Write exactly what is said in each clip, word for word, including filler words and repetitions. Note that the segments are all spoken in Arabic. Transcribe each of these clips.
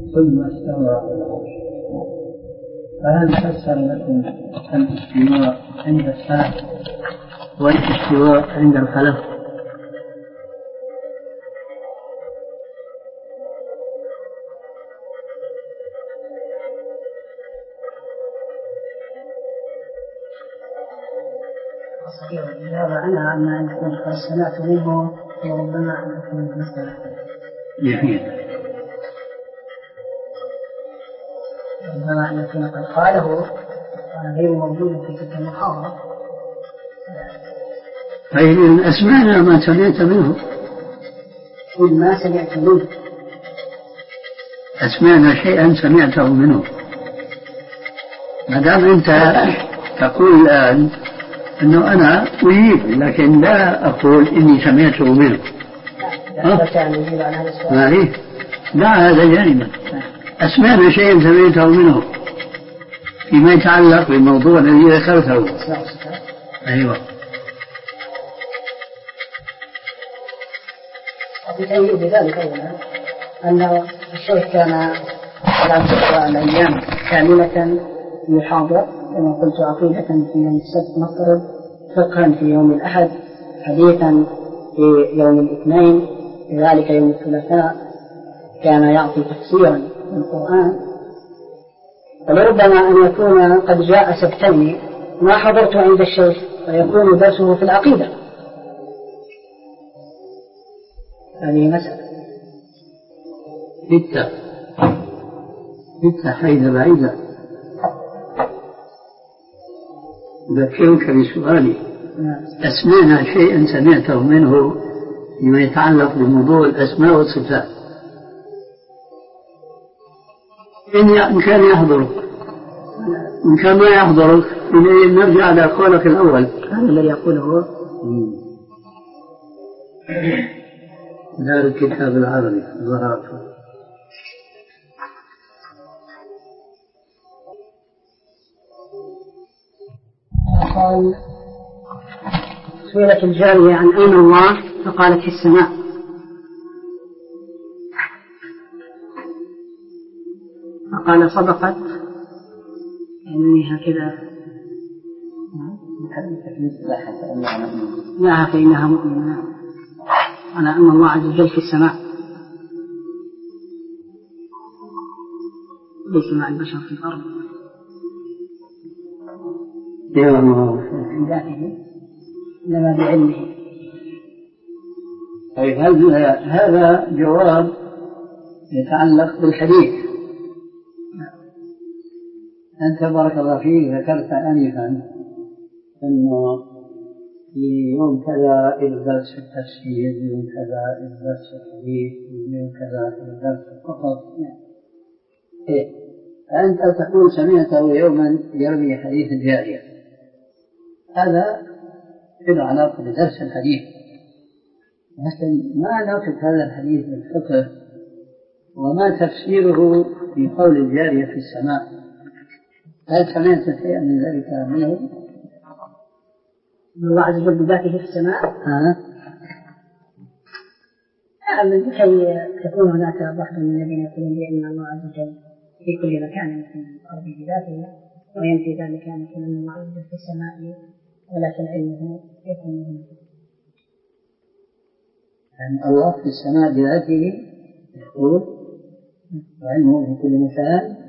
ثم استوى على العرش. فهل فسر لكم الاستواء عند السلف والاستواء عند الخلف؟ الإجابة عنها أن عندكم سمعت منه وربما عندكم مسألة جميل. ربما أن يكون قد قاله غير موجود في تلك المحاضرة. طيب أسمعنا ما سمعت منه. قل ما سمعت منه. أسمعنا شيئا سمعته منه. ما دام أنت تقول الآن أنه أنا أجيب لكن لا أقول إني سمعته منه. ما ليه؟ لا هذا جانبا. أسمعنا شيئا سمعته منه فيما يتعلق بالموضوع الذي ذكرته. أيوة. وبتأييد ذلك أولا أن الشيخ كان على ذكر الأيام كاملة يحاضر كما قلت عقيدة في يوم السبت نفترض، فقها في يوم الأحد، حديثا في يوم الاثنين، كذلك يوم الثلاثاء كان يعطي تفسيرا للقرآن. ولربما أن يكون قد جاء سبتين ما حضرت عند الشيخ فيكون درسه في العقيدة. هذه مسألة. إنت إنت حيث بعيدة أذكرك بسؤالي. أسمعنا شيئا سمعته منه فيما يتعلق بموضوع الأسماء والصفات. إن كان يحضرك، إن كان ما يحضرك نرجع على قولك الأول. هذا الذي يقوله دار الكتاب العربي ظهرت. قال سئلت الجارية عن أين الله فقالت في السماء. فقال صدقت يعني هكذا لا فإنها مؤمنة على أن الله عز وجل في السماء ليس مع البشر في الأرض من ذاته إنما بعلمه. طيب هذا جواب يتعلق بالحديث. أنت بارك الله فيك ذكرت آنفا أنه في يوم كذا الدرس في التفسير، يوم كذا الدرس في الحديث، يوم كذا الدرس في القصص. إيه أنت تقول سمعته يوما يروي حديث الجارية، هذا له علاقة بدرس الحديث، لكن ما علاقة هذا الحديث بالفقه وما تفسيره في قول الجارية في السماء؟ هل سمعت شيئا من ذلك منه؟ الله عز وجل بذاته في السماء؟ ها؟ نعم، لكي تكون هناك واحد من الذين يقولون بأن الله عز وجل في كل مكان في الأرض بذاته، وينفي ذلك أن يكون الله عز وجل في السماء ولكن علمه يكون هنا. يعني الله في السماء بذاته يقول وعلمه في كل مكان.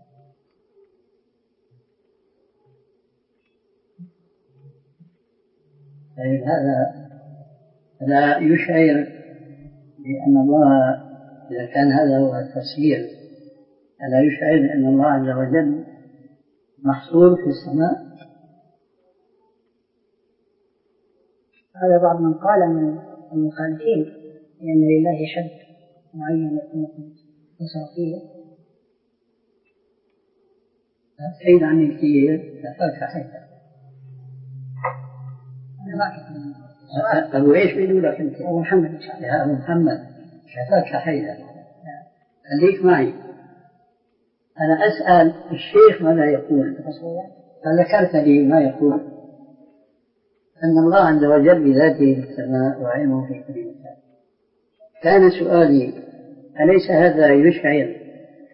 طيب هذا لا يشعر بأن الله إذا كان هذا هو التفسير ألا يشعر بأن الله عز وجل محصور في السماء؟ هذا بعض من قال من المخالفين لأن لله حد معين يكون تصر فيه. سيد عن الكثير تفاك حيثا أبو إيش بيقول لك أنت؟ أبو محمد إن شاء الله. يا أبو محمد شفاك حيدا خليك معي. أنا أسأل الشيخ ماذا يقول، فذكرت لي ما يقول أن الله عز وجل بذاته في السماء وعلمه في كل مكان. كان سؤالي أليس هذا يشعر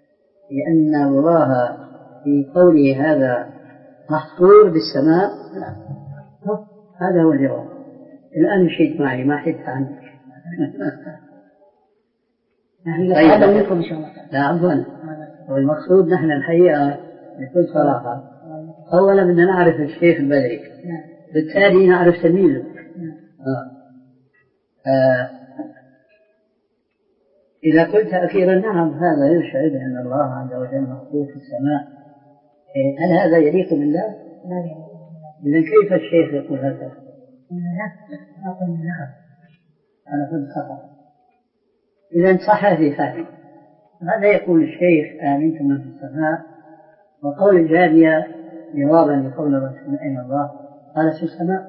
لأن الله في قوله هذا محصور بالسماء؟ هذا هو الجواب. الآن مشيت معي ما حدت عنك. هذا منكم إن شاء الله. لا عفوا، والمقصود نحن الحقيقة بكل صراحة أولا بدنا نعرف الشيخ البدري، بالتالي نعرف تلميذه. آه. آه. إذا قلت أخيرا نعم هذا يشعر أن الله عز وجل مخلوق في السماء، هل هذا يليق بالله؟ لا يليق. إذا كيف الشيخ يقول هذا؟ لا أقول نعم. أنا كنت خطأ. إذا صح هذه فهم. هذا يقول الشيخ آمنتم من في السماء، وقول الجارية جوابا لقول الرسول أين الله؟ قال في السماء.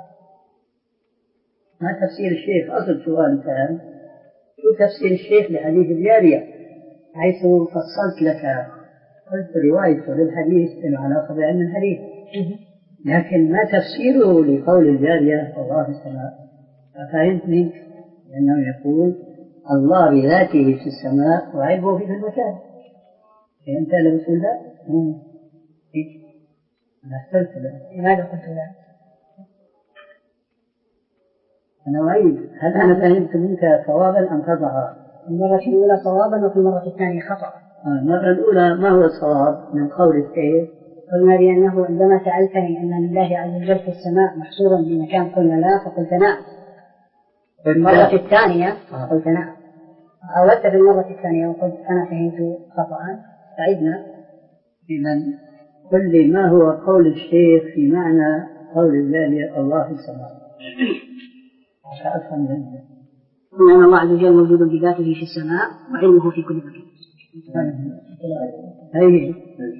ما تفسير الشيخ؟ أصل سؤال كان شو تفسير الشيخ لحديث الجارية، حيث فصلت لك قلت روايته للحديث له علاقة بعلم الحديث، لكن ما تفسيره لقول الجارية الله في السماء؟ ففهمتني لأنه يقول الله بذاته في السماء وعلمه في المكان. فهمت اللي بتقول ده؟ أنا اخترت له. لماذا قلت لا؟ أنا أعيد، هل أنا فهمت منك صوابا أم خطأ؟ المرة الأولى صوابا وفي المرة الثانية خطأ. المرة الأولى ما هو الصواب من قول الشيخ؟ قلنا لأنه عندما سألتني أن لله عز وجل في السماء محصورا بمكان قلنا لا، فقلت نعم. في المرة الثانية قلت نعم. أردت في المرة الثانية وقلت أنا فهمت خطأ، فعدنا. إذن قل لي ما هو قول الشيخ في معنى قول الله الله في السماء عشان أفهم منه. أن الله عز وجل موجود بذاته في السماء وعلمه في كل مكان. هذه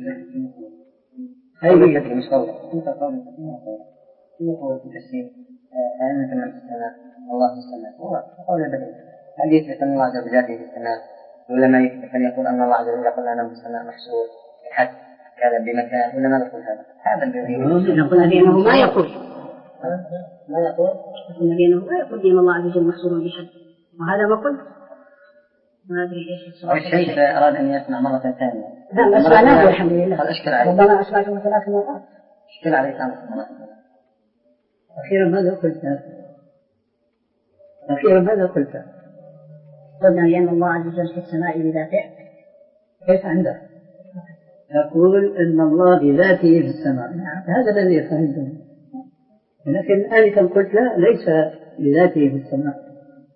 هذه مش قول أنت قول هو تفسير أنت من السماء الله في السماء هو قول البديع. هل يثبت أن الله عز وجل بذاته في السماء ولا ما يثبت أن يقول أن الله عز وجل قل أنا في السماء محصور بحد كذا بمكان ولا ما نقول هذا؟ هذا الذي نقول بأنه ما يقول ما يقول نقول بأنه ما يقول بأن الله عز وجل محصور بحد، وهذا ما قلت. ما أدري إيش الصراحة. الشيخ أراد أن يسمع مرة ثانية. لا أسمعناه والحمد لله. هذا أشكل عليه. ربما أسمعته ثلاث مرات. أشكل عليه ثلاث مرات. أخيرا ماذا قلت؟ أخيرا ماذا قلت؟ قلنا لأن الله عز وجل في السماء بذاته. كيف عندك؟ يقول أن الله بذاته في السماء. هذا الذي فهمته. لكن آنفا قلت لا ليس بذاته في السماء.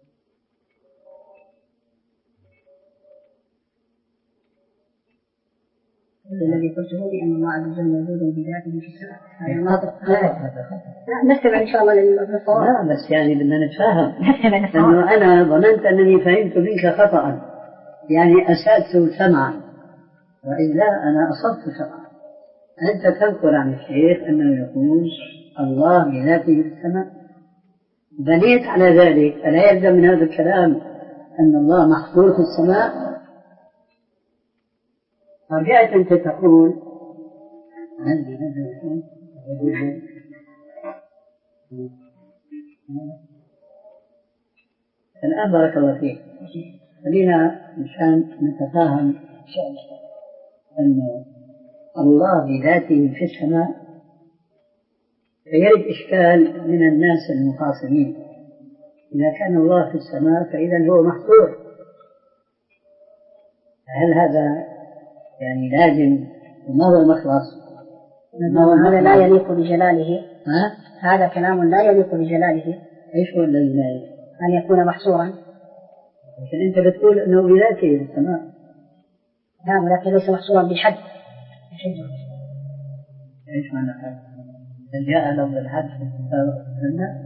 الذي قلته بأن الله عز وجل موجود بذاته في السماء. لا نستمع إن شاء الله للصواب. لا بس يعني بدنا نتفاهم. لأنه أنا ظننت أنني فهمت منك خطأ، يعني أسأت سمعا، وإلا أنا أصبت سمعا. أنت تذكر عن الشيخ أنه يقول الله بذاته في السماء، بنيت على ذلك ألا يلزم من هذا الكلام أن الله محصور في السماء؟ رجعت أنت تقول الآن بارك الله فيك، خلينا مشان نتفاهم أن الله بذاته في السماء، فيرد إشكال من الناس المخاصمين. إذا كان الله في السماء فإذا هو محصور، هل هذا يعني لازم؟ وما هو المخلص؟ هذا لا يليق بجلاله. ها؟ هذا كلام لا يليق بجلاله. إيش هو الذي لا يليق؟ أن يكون محصورا. لكن أنت بتقول أنه بذاته في السماء. نعم ولكن ليس محصورا بحد. إيش معنى هذا؟ هل جاء لفظ الحد في الكتاب والسنة؟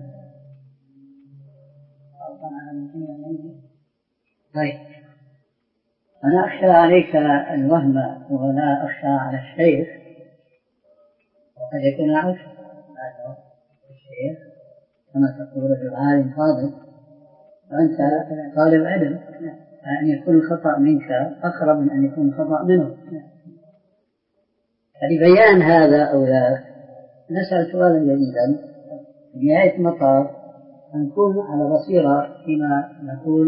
طيب أنا أخشى عليك الوهم ولا أخشى على الشيخ، وقد يكون العكس. الشيخ كما تقول رجل عالم فاضل وأنت طالب علم، أن يكون الخطأ منك أقرب من أن يكون الخطأ منه. فلبيان هذا أو لا نسأل سؤالا جديدا في نهاية المطاف، نكون على بصيرة فيما نقول